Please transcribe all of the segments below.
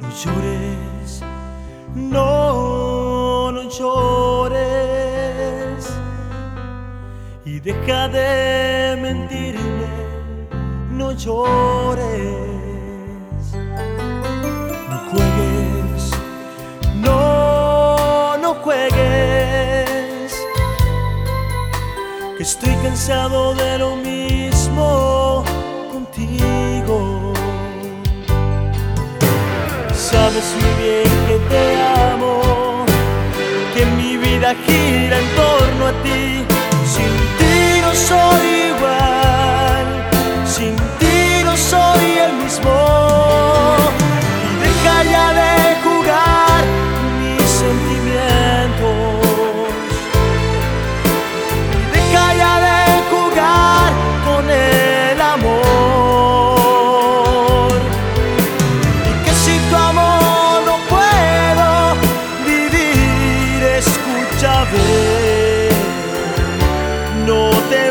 No llores, no, no llores y deja de mentirme, no llores, no juegues, no, no juegues, que estoy cansado de lo mismo contigo. Sabes muy bien que te amo, que mi vida gira en torno a ti. Sin ti no soy igual, sin ti no soy el mismo. Y deja ya de jugar mis sentimientos, y deja ya de jugar con el amor. No te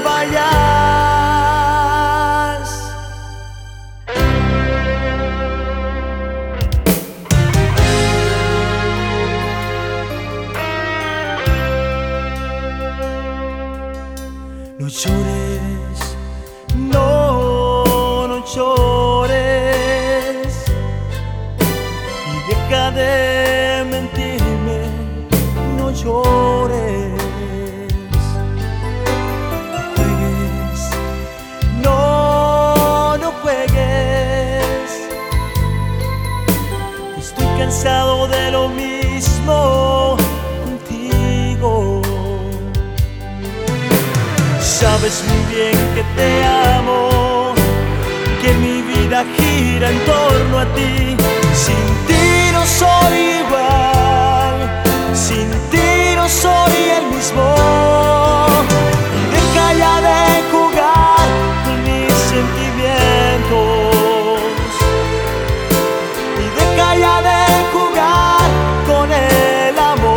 vayas. No llores, no, no llores y deja de mentirme, no llores. Cansado de lo mismo contigo. Sabes muy bien que te amo, que mi vida gira en torno a ti. Sin ti no soy igual, sin ti no soy el mismo. Y deja ya de jugar con mis sentimientos, y deja ya de jugar con el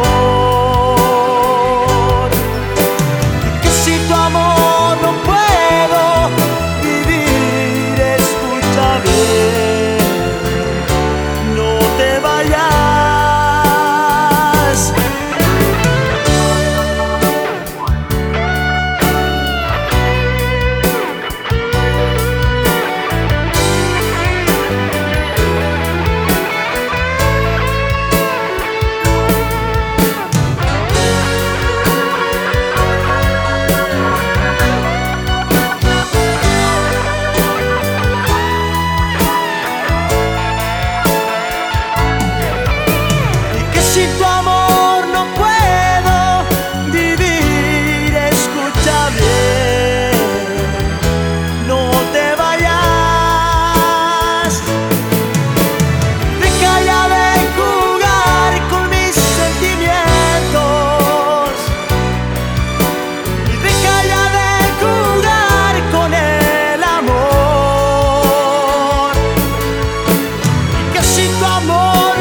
amor. Y que si tu amor no puedo vivir, escucha bien, no te vayas. Si tu amor no puedo vivir, escucha bien, no te vayas. Deja ya de jugar con mis sentimientos, y deja ya de jugar con el amor. Y que si tu amor